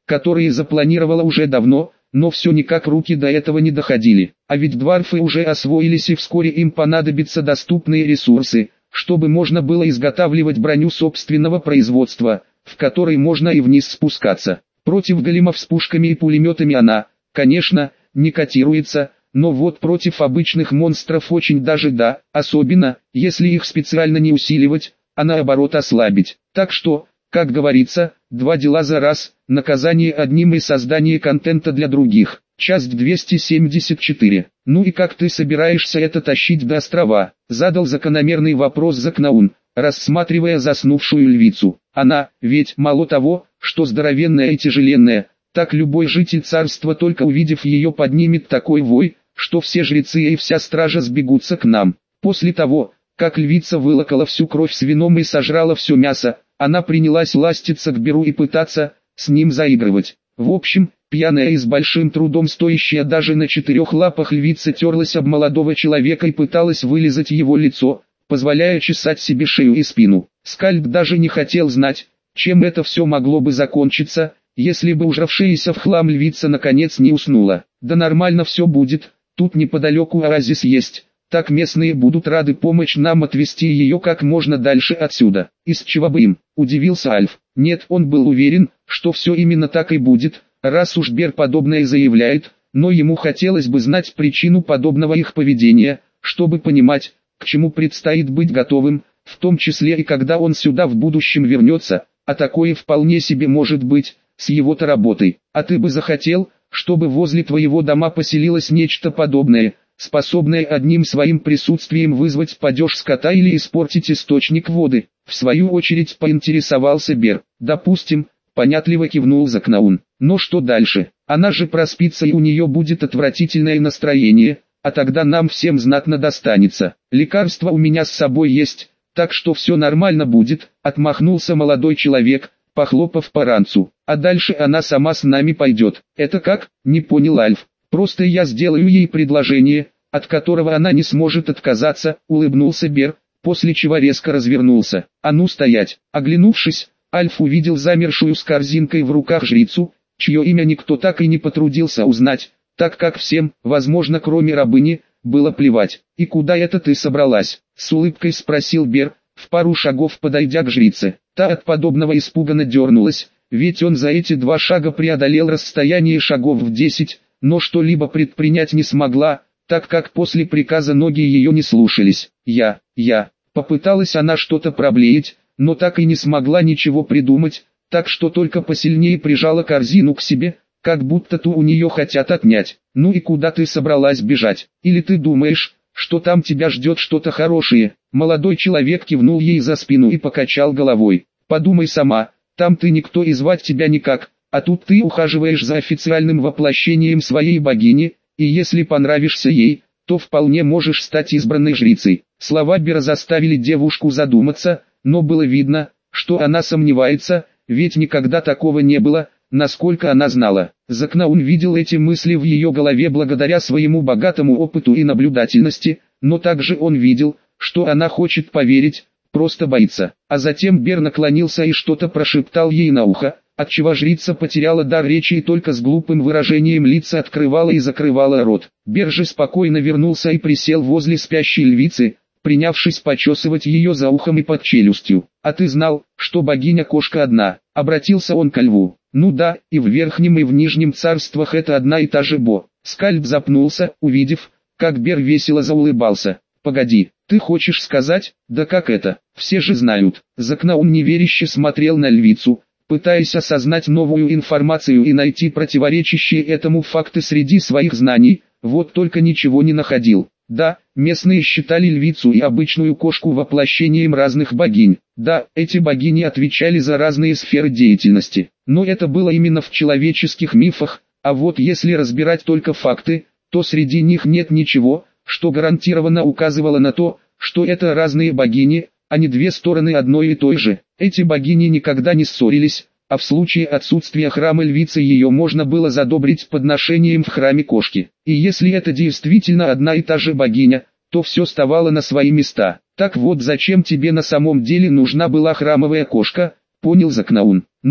которые запланировала уже давно, но все никак руки до этого не доходили. А ведь дварфы уже освоились, и вскоре им понадобятся доступные ресурсы, чтобы можно было изготавливать броню собственного производства, в которой можно и вниз спускаться. Против големов с пушками и пулеметами она, конечно, не котируется, но вот против обычных монстров очень даже да, особенно, если их специально не усиливать, а наоборот ослабить. Так что, как говорится, два дела за раз, наказание одним и создание контента для других. Часть двести семьдесят четыре. Ну и как ты собираешься это тащить до острова? Задал закономерный вопрос Закнаун, рассматривая заснувшую львицу. Она, ведь мало того, что здоровенная и тяжеленная, так любой житель царства, только увидев ее, поднимет такой вой, что все жрецы и вся стража сбегутся к нам. После того, как львица вылокала всю кровь с вином и сожрала все мясо, она принялась ластиться к Беру и пытаться с ним заигрывать. В общем, пьяная и с большим трудом стоящая даже на четырех лапах львица терлась об молодого человека и пыталась вылизать его лицо, позволяя чесать себе шею и спину. Скальд даже не хотел знать, чем это все могло бы закончиться, если бы ужравшаяся в хлам львица наконец не уснула. Да нормально все будет, тут неподалеку оазис есть. Так местные будут рады помочь нам отвезти ее как можно дальше отсюда. Из чего бы им, удивился Альф. Нет, он был уверен, что все именно так и будет, раз уж Бер подобное заявляет, но ему хотелось бы знать причину подобного их поведения, чтобы понимать, к чему предстоит быть готовым, в том числе и когда он сюда в будущем вернется, а такое вполне себе может быть, с его-то работой. А ты бы захотел, чтобы возле твоего дома поселилось нечто подобное, способное одним своим присутствием вызвать падеж скота или испортить источник воды? В свою очередь поинтересовался Бер. Допустим, понятливо кивнул Закнаун. Но что дальше? Она же проспится, и у нее будет отвратительное настроение, а тогда нам всем знатно достанется. Лекарства у меня с собой есть, так что все нормально будет, отмахнулся молодой человек, похлопав по ранцу. А дальше она сама с нами пойдет. Это как? Не понял Альф. Просто я сделаю ей предложение, от которого она не сможет отказаться, улыбнулся Бер, после чего резко развернулся. А ну стоять! Оглянувшись, Альф увидел замершую с корзинкой в руках жрицу, чье имя никто так и не потрудился узнать, так как всем, возможно кроме рабыни, было плевать. «И куда это ты собралась?» — с улыбкой спросил Бер, в пару шагов подойдя к жрице. Та от подобного испуганно дернулась, ведь он за эти два шага преодолел расстояние шагов в десять, но что-либо предпринять не смогла, так как после приказа ноги ее не слушались. «Я, я...» Попыталась она что-то проблеять, но так и не смогла ничего придумать, так что только посильнее прижала корзину к себе, как будто ту у нее хотят отнять. «Ну и куда ты собралась бежать? Или ты думаешь, что там тебя ждет что-то хорошее?» Молодой человек кивнул ей за спину и покачал головой. «Подумай сама, там ты никто и звать тебя никак, а тут ты ухаживаешь за официальным воплощением своей богини, и если понравишься ей, то вполне можешь стать избранной жрицей». Слова Бера заставили девушку задуматься, но было видно, что она сомневается, ведь никогда такого не было, насколько она знала. Закнаун видел эти мысли в ее голове благодаря своему богатому опыту и наблюдательности, но также он видел, что она хочет поверить, просто боится. А затем Бер наклонился и что-то прошептал ей на ухо, отчего жрица потеряла дар речи и только с глупым выражением лица открывала и закрывала рот. Бер же спокойно вернулся и присел возле спящей львицы, принявшись почесывать ее за ухом и под челюстью. «А ты знал, что богиня-кошка одна?» — обратился он ко льву. «Ну да, и в верхнем и в нижнем царствах это одна и та же бо». Скальд запнулся, увидев, как Бер весело заулыбался. «Погоди, ты хочешь сказать, да как это, все же знают». Закнаун неверяще смотрел на львицу, пытаясь осознать новую информацию и найти противоречащие этому факты среди своих знаний, вот только ничего не находил. Да, местные считали львицу и обычную кошку воплощением разных богинь. Да, эти богини отвечали за разные сферы деятельности. Но это было именно в человеческих мифах, а вот если разбирать только факты, то среди них нет ничего, что гарантированно указывало на то, что это разные богини, а не две стороны одной и той же. Эти богини никогда не ссорились, а в случае отсутствия храма львицы ее можно было задобрить подношением в храме кошки. И если это действительно одна и та же богиня, то все вставало на свои места. Так вот зачем тебе на самом деле нужна была храмовая кошка, понял Закнаун. Ну,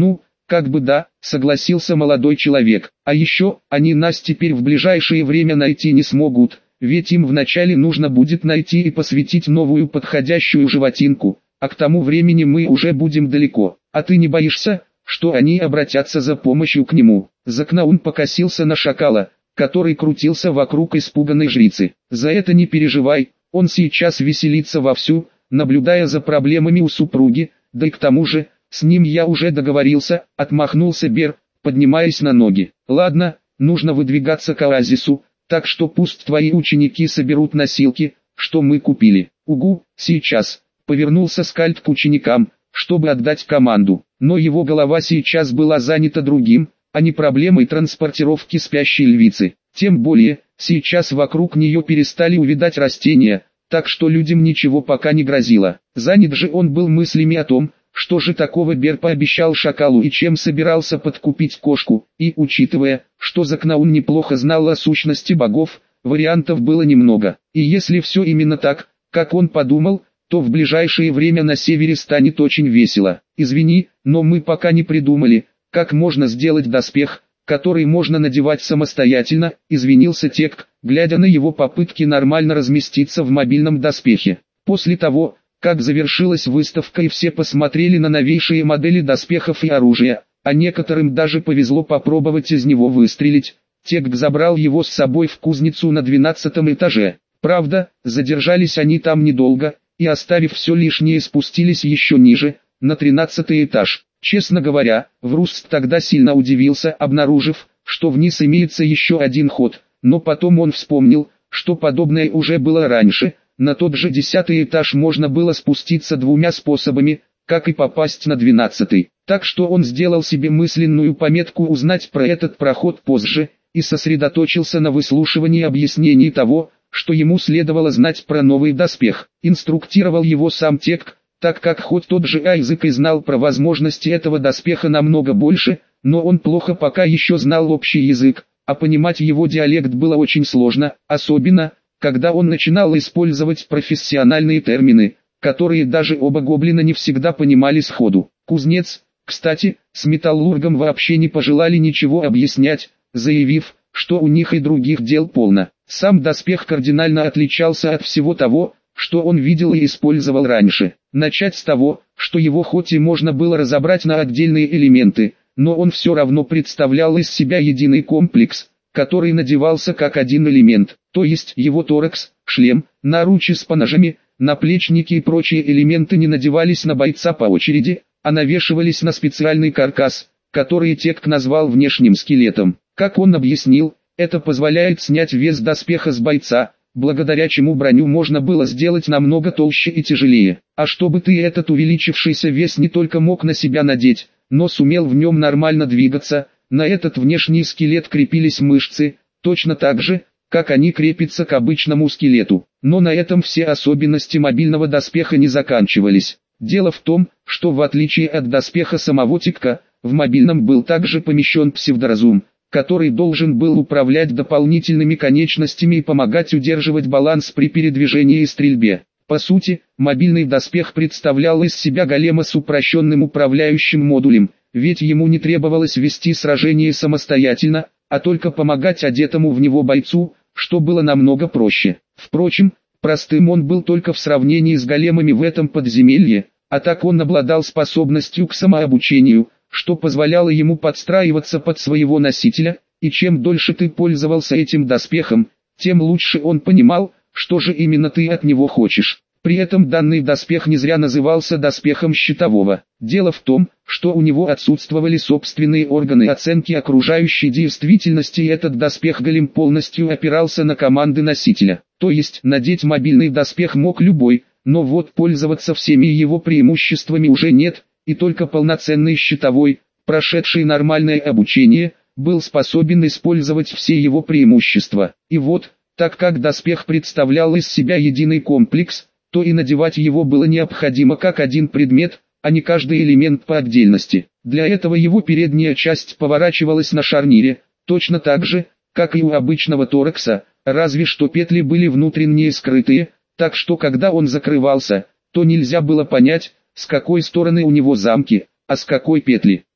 как бы да, согласился молодой человек. А еще, они нас теперь в ближайшее время найти не смогут, ведь им вначале нужно будет найти и посвятить новую подходящую животинку, а к тому времени мы уже будем далеко. А ты не боишься, что они обратятся за помощью к нему? Закнаун покосился на шакала, который крутился вокруг испуганной жрицы. За это не переживай, он сейчас веселится вовсю, наблюдая за проблемами у супруги, да и к тому же, с ним я уже договорился, отмахнулся Бер, поднимаясь на ноги. Ладно, нужно выдвигаться к оазису, так что пусть твои ученики соберут носилки, что мы купили. Угу, сейчас, повернулся Скальд к ученикам, чтобы отдать команду, но его голова сейчас была занята другим, а не проблемой транспортировки спящей львицы. Тем более, сейчас вокруг нее перестали увядать растения, так что людям ничего пока не грозило. Занят же он был мыслями о том, что же такого Бер пообещал шакалу и чем собирался подкупить кошку, и, учитывая, что Закнаун неплохо знал о сущности богов, вариантов было немного. И если все именно так, как он подумал, то в ближайшее время на севере станет очень весело. Извини, но мы пока не придумали, как можно сделать доспех, который можно надевать самостоятельно, извинился Тек, глядя на его попытки нормально разместиться в мобильном доспехе. После того, как завершилась выставка и все посмотрели на новейшие модели доспехов и оружия, а некоторым даже повезло попробовать из него выстрелить, Тек забрал его с собой в кузницу на двенадцатом этаже. Правда, задержались они там недолго, и оставив все лишнее спустились еще ниже, на тринадцатый этаж. Честно говоря, Вруст тогда сильно удивился, обнаружив, что вниз имеется еще один ход, но потом он вспомнил, что подобное уже было раньше. На тот же десятый этаж можно было спуститься двумя способами, как и попасть на двенадцатый. Так что он сделал себе мысленную пометку узнать про этот проход позже, и сосредоточился на выслушивании объяснений того, что ему следовало знать про новый доспех. Инструктировал его сам Тек, так как хоть тот же Айзек и знал про возможности этого доспеха намного больше, но он плохо пока еще знал общий язык, а понимать его диалект было очень сложно, особенно, когда он начинал использовать профессиональные термины, которые даже оба гоблина не всегда понимали сходу. Кузнец, кстати, с металлургом вообще не пожелали ничего объяснять, заявив, что у них и других дел полно. Сам доспех кардинально отличался от всего того, что он видел и использовал раньше. Начать с того, что его хоть и можно было разобрать на отдельные элементы, но он все равно представлял из себя единый комплекс, который надевался как один элемент, то есть его торакс, шлем, наручи с поножами, наплечники и прочие элементы не надевались на бойца по очереди, а навешивались на специальный каркас, который Тек назвал внешним скелетом. Как он объяснил, это позволяет снять вес доспеха с бойца, благодаря чему броню можно было сделать намного толще и тяжелее. А чтобы ты этот увеличившийся вес не только мог на себя надеть, но сумел в нем нормально двигаться, на этот внешний скелет крепились мышцы, точно так же, как они крепятся к обычному скелету. Но на этом все особенности мобильного доспеха не заканчивались. Дело в том, что в отличие от доспеха самого Текка, в мобильном был также помещен псевдоразум, который должен был управлять дополнительными конечностями и помогать удерживать баланс при передвижении и стрельбе. По сути, мобильный доспех представлял из себя голема с упрощенным управляющим модулем, ведь ему не требовалось вести сражение самостоятельно, а только помогать одетому в него бойцу, что было намного проще. Впрочем, простым он был только в сравнении с големами в этом подземелье, а так он обладал способностью к самообучению, что позволяло ему подстраиваться под своего носителя, и чем дольше ты пользовался этим доспехом, тем лучше он понимал, что же именно ты от него хочешь. При этом данный доспех не зря назывался доспехом щитового. Дело в том, что у него отсутствовали собственные органы оценки окружающей действительности, и этот доспех голем полностью опирался на команды носителя. То есть надеть мобильный доспех мог любой, но вот пользоваться всеми его преимуществами уже нет, и только полноценный щитовой, прошедший нормальное обучение, был способен использовать все его преимущества. И вот, так как доспех представлял из себя единый комплекс, то и надевать его было необходимо как один предмет, а не каждый элемент по отдельности. Для этого его передняя часть поворачивалась на шарнире, точно так же, как и у обычного торакса, разве что петли были внутренние скрытые, так что когда он закрывался, то нельзя было понять, с какой стороны у него замки, а с какой петли.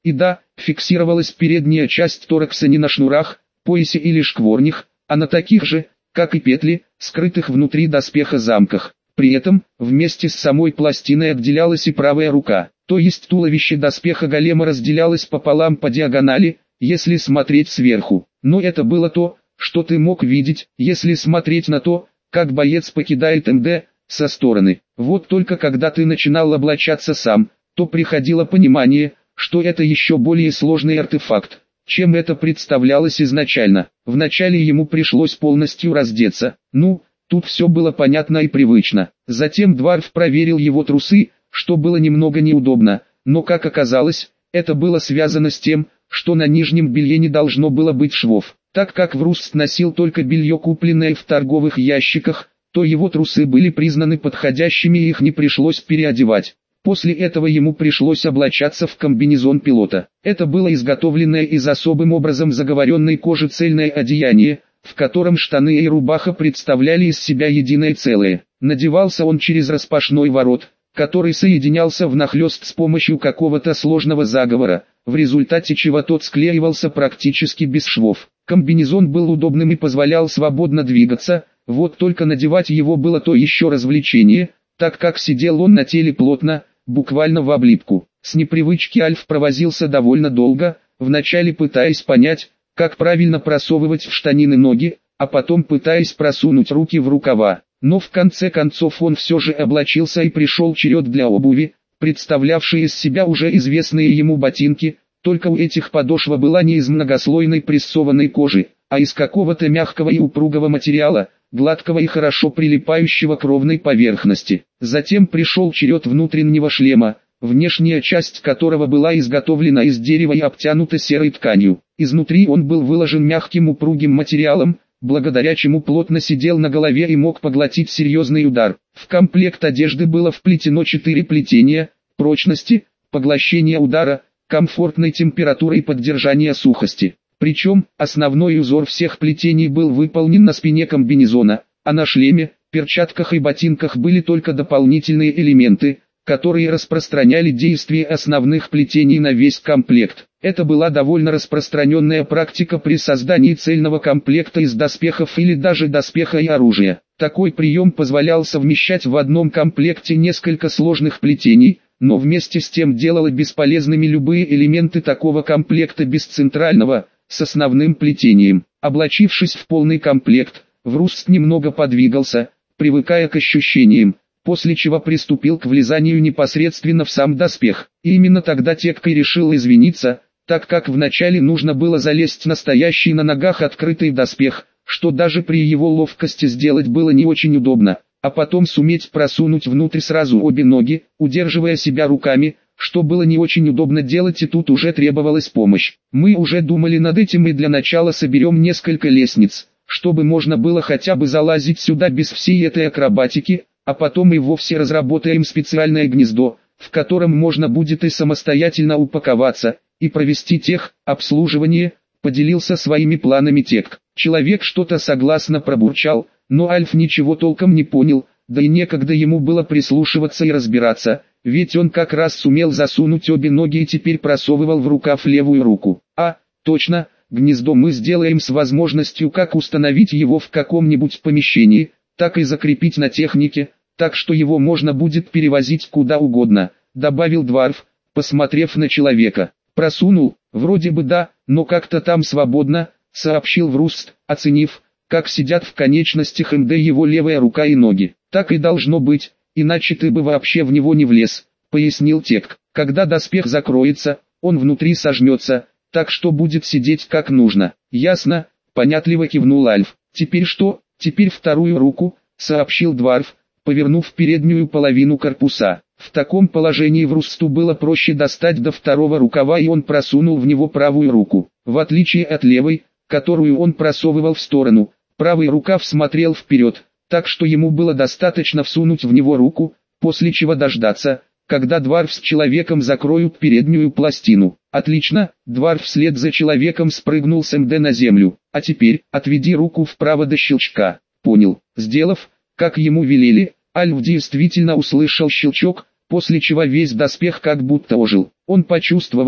И да, фиксировалась передняя часть торакса не на шнурах, поясе или шкворнях, а на таких же, как и петли, скрытых внутри доспеха замках. При этом, вместе с самой пластиной отделялась и правая рука, то есть туловище доспеха голема разделялось пополам по диагонали, если смотреть сверху. Но это было то, что ты мог видеть, если смотреть на то, как боец покидает МД, со стороны. Вот только когда ты начинал облачаться сам, то приходило понимание, что это еще более сложный артефакт, чем это представлялось изначально. Вначале ему пришлось полностью раздеться, ну, тут все было понятно и привычно. Затем Дварф проверил его трусы, что было немного неудобно, но как оказалось, это было связано с тем, что на нижнем белье не должно было быть швов. Так как Врустт носил только белье, купленное в торговых ящиках, то его трусы были признаны подходящими и их не пришлось переодевать. После этого ему пришлось облачаться в комбинезон пилота. Это было изготовленное из особым образом заговоренной кожи цельное одеяние, в котором штаны и рубаха представляли из себя единое целое. Надевался он через распашной ворот, который соединялся внахлёст с помощью какого-то сложного заговора, в результате чего тот склеивался практически без швов. Комбинезон был удобным и позволял свободно двигаться, вот только надевать его было то еще развлечение, так как сидел он на теле плотно, буквально в облипку. С непривычки Альф провозился довольно долго, вначале пытаясь понять, как правильно просовывать в штанины ноги, а потом пытаясь просунуть руки в рукава. Но в конце концов он все же облачился и пришел черед для обуви, представлявшей из себя уже известные ему ботинки, только у этих подошва была не из многослойной прессованной кожи, а из какого-то мягкого и упругого материала, гладкого и хорошо прилипающего к ровной поверхности. Затем пришел черед внутреннего шлема, внешняя часть которого была изготовлена из дерева и обтянута серой тканью. Изнутри он был выложен мягким упругим материалом, благодаря чему плотно сидел на голове и мог поглотить серьезный удар. В комплект одежды было вплетено четыре плетения: прочности, поглощения удара, комфортной температуры и поддержания сухости. Причем, основной узор всех плетений был выполнен на спине комбинезона, а на шлеме, перчатках и ботинках были только дополнительные элементы, которые распространяли действие основных плетений на весь комплект. Это была довольно распространенная практика при создании цельного комплекта из доспехов или даже доспеха и оружия. Такой прием позволял совмещать в одном комплекте несколько сложных плетений, но вместе с тем делало бесполезными любые элементы такого комплекта без центрального, с основным плетением. Облачившись в полный комплект, Врустт немного подвигался, привыкая к ощущениям, после чего приступил к влезанию непосредственно в сам доспех. И именно тогда Текка решил извиниться, так как вначале нужно было залезть настоящий на ногах открытый доспех, что даже при его ловкости сделать было не очень удобно, а потом суметь просунуть внутрь сразу обе ноги, удерживая себя руками, что было не очень удобно делать, и тут уже требовалась помощь. Мы уже думали над этим и для начала соберем несколько лестниц, чтобы можно было хотя бы залазить сюда без всей этой акробатики, а потом и вовсе разработаем специальное гнездо, в котором можно будет и самостоятельно упаковаться, и провести тех, обслуживание, поделился своими планами Тек. Человек что-то согласно пробурчал, но Альф ничего толком не понял, да и некогда ему было прислушиваться и разбираться, ведь он как раз сумел засунуть обе ноги и теперь просовывал в рукав левую руку. А, точно, гнездо мы сделаем с возможностью как установить его в каком-нибудь помещении, так и закрепить на технике, так что его можно будет перевозить куда угодно, добавил Дварф, посмотрев на человека. Просунул, вроде бы да, но как-то там свободно, сообщил Врустт, оценив, как сидят в конечностях МД его левая рука и ноги. Так и должно быть, иначе ты бы вообще в него не влез, пояснил Тек. Когда доспех закроется, он внутри сожмется, так что будет сидеть как нужно. Ясно, понятливо кивнул Альф. Теперь что? Теперь вторую руку, сообщил Дварф, повернув переднюю половину корпуса. В таком положении Врусту было проще достать до второго рукава, и он просунул в него правую руку. В отличие от левой, которую он просовывал в сторону, правый рукав смотрел вперед, так что ему было достаточно всунуть в него руку, после чего дождаться, когда Дварф с человеком закроют переднюю пластину. Отлично, Дварф вслед за человеком спрыгнул с МД на землю. А теперь, отведи руку вправо до щелчка. Понял. Сделав, как ему велели, Альф действительно услышал щелчок, после чего весь доспех как будто ожил. Он почувствовал,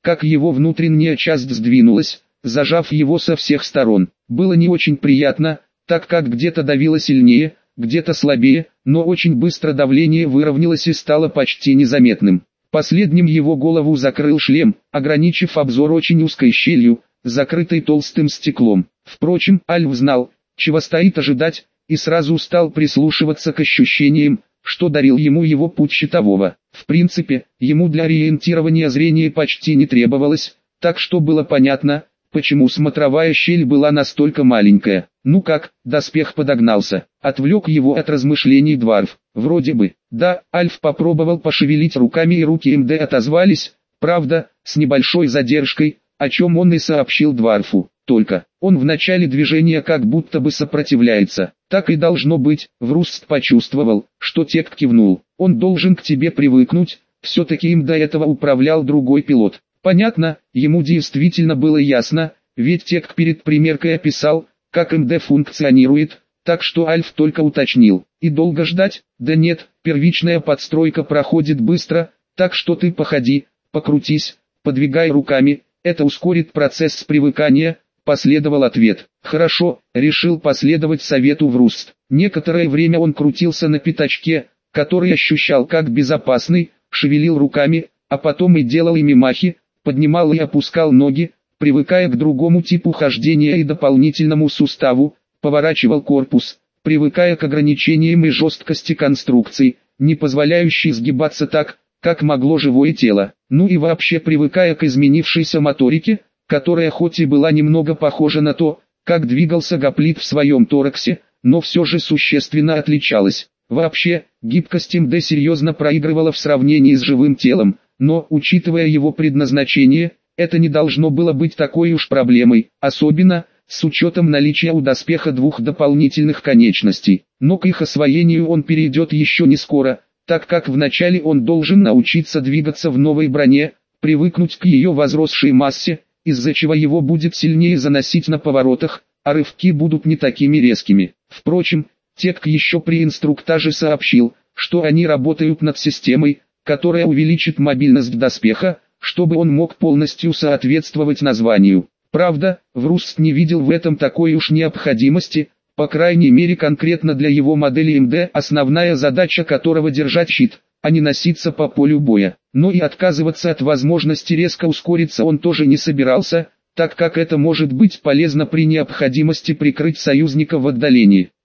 как его внутренняя часть сдвинулась, зажав его со всех сторон. Было не очень приятно, так как где-то давило сильнее, где-то слабее, но очень быстро давление выровнялось и стало почти незаметным. Последним его голову закрыл шлем, ограничив обзор очень узкой щелью, закрытой толстым стеклом. Впрочем, Альф знал, чего стоит ожидать, и сразу стал прислушиваться к ощущениям, что дарил ему его путь щитового. В принципе, ему для ориентирования зрения почти не требовалось, так что было понятно, почему смотровая щель была настолько маленькая. Ну как, доспех подогнался, отвлек его от размышлений Дварф. Вроде бы, да, Альф попробовал пошевелить руками, и руки МД отозвались, правда, с небольшой задержкой, о чем он и сообщил Дварфу. Только, он в начале движения как будто бы сопротивляется. Так и должно быть. Врустт почувствовал, что Тек кивнул. Он должен к тебе привыкнуть, все-таки им до этого управлял другой пилот. Понятно, ему действительно было ясно, ведь Тек перед примеркой описал, как МД функционирует, так что Альф только уточнил. И долго ждать? Да нет, первичная подстройка проходит быстро, так что ты походи, покрутись, подвигай руками, это ускорит процесс привыкания. Последовал ответ. Хорошо, решил последовать совету Врустт. Некоторое время он крутился на пятачке, который ощущал как безопасный, шевелил руками, а потом и делал ими махи, поднимал и опускал ноги, привыкая к другому типу хождения и дополнительному суставу, поворачивал корпус, привыкая к ограничениям и жесткости конструкций, не позволяющей сгибаться так, как могло живое тело, ну и вообще привыкая к изменившейся моторике, которая хоть и была немного похожа на то, как двигался гоплит в своем тораксе, но все же существенно отличалась. Вообще, гибкость МД серьезно проигрывала в сравнении с живым телом, но, учитывая его предназначение, это не должно было быть такой уж проблемой, особенно, с учетом наличия у доспеха двух дополнительных конечностей. Но к их освоению он перейдет еще не скоро, так как вначале он должен научиться двигаться в новой броне, привыкнуть к ее возросшей массе, из-за чего его будет сильнее заносить на поворотах, а рывки будут не такими резкими. Впрочем, Тек еще при инструктаже сообщил, что они работают над системой, которая увеличит мобильность доспеха, чтобы он мог полностью соответствовать названию. Правда, Врустт не видел в этом такой уж необходимости, по крайней мере конкретно для его модели МД, основная задача которого держать щит, а не носиться по полю боя. Но и отказываться от возможности резко ускориться он тоже не собирался, так как это может быть полезно при необходимости прикрыть союзника в отдалении.